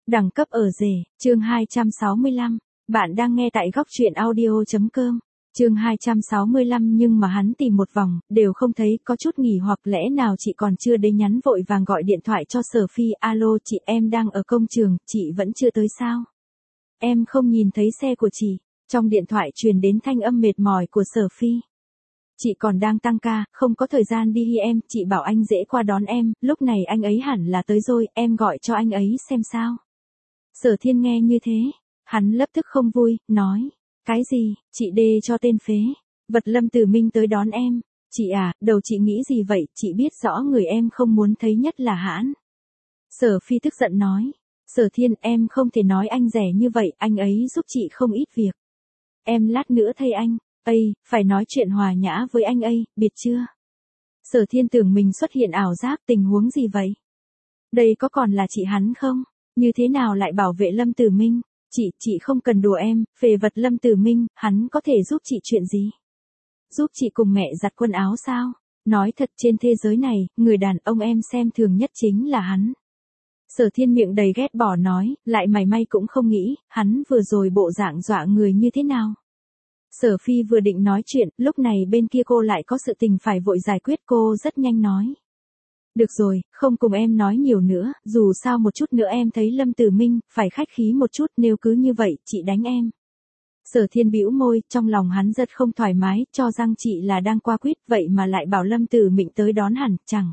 Đẳng cấp ở rể, chương 265. Bạn đang nghe tại góc truyện audio.com. Chương 265 nhưng mà hắn tìm một vòng, đều không thấy, có chút nghỉ hoặc lẽ nào chị còn chưa đến nhắn vội vàng gọi điện thoại cho Sở Phi, alo chị em đang ở công trường, chị vẫn chưa tới sao? Em không nhìn thấy xe của chị, trong điện thoại truyền đến thanh âm mệt mỏi của Sở Phi. Chị còn đang tăng ca, không có thời gian đi em, chị bảo anh dễ qua đón em, lúc này anh ấy hẳn là tới rồi, em gọi cho anh ấy xem sao. Sở Thiên nghe như thế, hắn lập tức không vui, nói, cái gì, chị đê cho tên phế, vật Lâm Tử Minh tới đón em, chị à, đầu chị nghĩ gì vậy, chị biết rõ người em không muốn thấy nhất là hãn. Sở Phi tức giận nói, Sở Thiên em không thể nói anh rẻ như vậy, anh ấy giúp chị không ít việc. Em lát nữa thay anh, phải nói chuyện hòa nhã với anh biết chưa? Sở Thiên tưởng mình xuất hiện ảo giác, tình huống gì vậy? Đây có còn là chị hắn không? Như thế nào lại bảo vệ Lâm Tử Minh? Chị không cần đùa em, về vật Lâm Tử Minh, hắn có thể giúp chị chuyện gì? Giúp chị cùng mẹ giặt quần áo sao? Nói thật trên thế giới này, người đàn ông em xem thường nhất chính là hắn. Sở Thiên miệng đầy ghét bỏ nói, lại mày may cũng không nghĩ, hắn vừa rồi bộ dạng dọa người như thế nào? Sở Phi vừa định nói chuyện, lúc này bên kia cô lại có sự tình phải vội giải quyết, cô rất nhanh nói. Được rồi, không cùng em nói nhiều nữa, dù sao một chút nữa em thấy Lâm Tử Minh, phải khách khí một chút, nếu cứ như vậy, chị đánh em. Sở Thiên bĩu môi, trong lòng hắn rất không thoải mái, cho rằng chị là đang qua quýt, vậy mà lại bảo Lâm Tử Minh tới đón hẳn, chẳng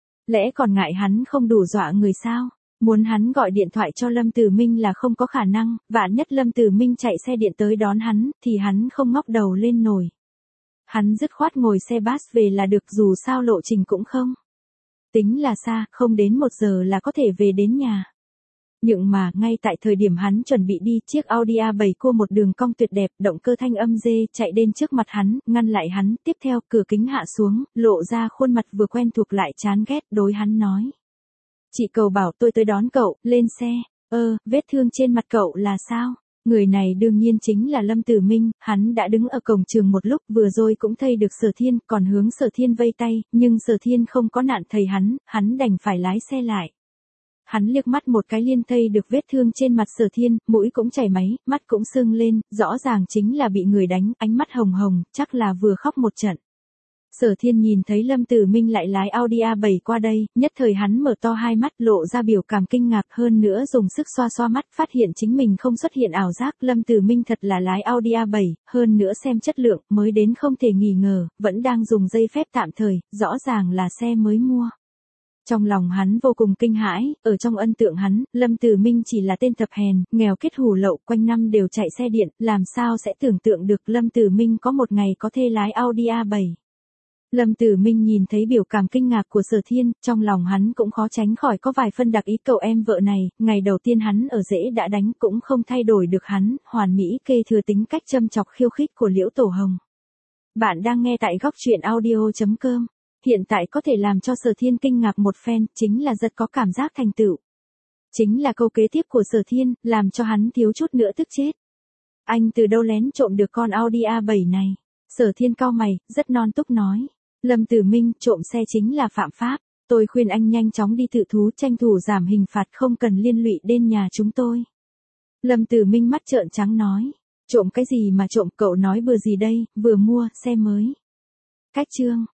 lẽ còn ngại hắn không đủ dọa người sao? Muốn hắn gọi điện thoại cho Lâm Tử Minh là không có khả năng, vạn nhất Lâm Tử Minh chạy xe điện tới đón hắn, thì hắn không ngóc đầu lên nổi. Hắn dứt khoát ngồi xe bus về là được, dù sao lộ trình cũng không tính là xa, không đến 1 giờ là có thể về đến nhà. Nhưng mà, ngay tại thời điểm hắn chuẩn bị đi, chiếc Audi A7 cua một đường cong tuyệt đẹp, động cơ thanh âm dê, chạy đến trước mặt hắn, ngăn lại hắn, tiếp theo, cửa kính hạ xuống, lộ ra khuôn mặt vừa quen thuộc lại chán ghét, đối hắn nói. Chị cầu bảo tôi tới đón cậu, lên xe, vết thương trên mặt cậu là sao? Người này đương nhiên chính là Lâm Tử Minh, hắn đã đứng ở cổng trường một lúc, vừa rồi cũng thấy được Sở Thiên, còn hướng Sở Thiên vây tay, nhưng Sở Thiên không có nạn thầy hắn đành phải lái xe lại. Hắn liếc mắt một cái liên thấy được vết thương trên mặt Sở Thiên, mũi cũng chảy máy, mắt cũng sưng lên, rõ ràng chính là bị người đánh, ánh mắt hồng hồng, chắc là vừa khóc một trận. Sở Thiên nhìn thấy Lâm Tử Minh lại lái Audi A7 qua đây, nhất thời hắn mở to hai mắt, lộ ra biểu cảm kinh ngạc, hơn nữa dùng sức xoa xoa mắt, phát hiện chính mình không xuất hiện ảo giác, Lâm Tử Minh thật là lái Audi A7, hơn nữa xem chất lượng, mới đến không thể nghi ngờ, vẫn đang dùng giấy phép tạm thời, rõ ràng là xe mới mua. Trong lòng hắn vô cùng kinh hãi, ở trong ấn tượng hắn, Lâm Tử Minh chỉ là tên thập hèn, nghèo kết hủ lậu, quanh năm đều chạy xe điện, làm sao sẽ tưởng tượng được Lâm Tử Minh có một ngày có thể lái Audi A7. Lâm Tử Minh nhìn thấy biểu cảm kinh ngạc của Sở Thiên, trong lòng hắn cũng khó tránh khỏi có vài phân đặc ý, cậu em vợ này, ngày đầu tiên hắn ở rễ đã đánh cũng không thay đổi được hắn, hoàn mỹ kê thừa tính cách châm chọc khiêu khích của Liễu Tổ Hồng. Bạn đang nghe tại góc truyện audio.com. Hiện tại có thể làm cho Sở Thiên kinh ngạc một phen, chính là rất có cảm giác thành tựu. Chính là câu kế tiếp của Sở Thiên, làm cho hắn thiếu chút nữa tức chết. Anh từ đâu lén trộm được con Audi A7 này? Sở Thiên cau mày, rất non túc nói. Lâm Tử Minh, trộm xe chính là phạm pháp, tôi khuyên anh nhanh chóng đi tự thú, tranh thủ giảm hình phạt, không cần liên lụy đến nhà chúng tôi. Lâm Tử Minh mắt trợn trắng nói, trộm cái gì mà trộm, cậu nói bừa gì đây, vừa mua, xe mới. Cách chương.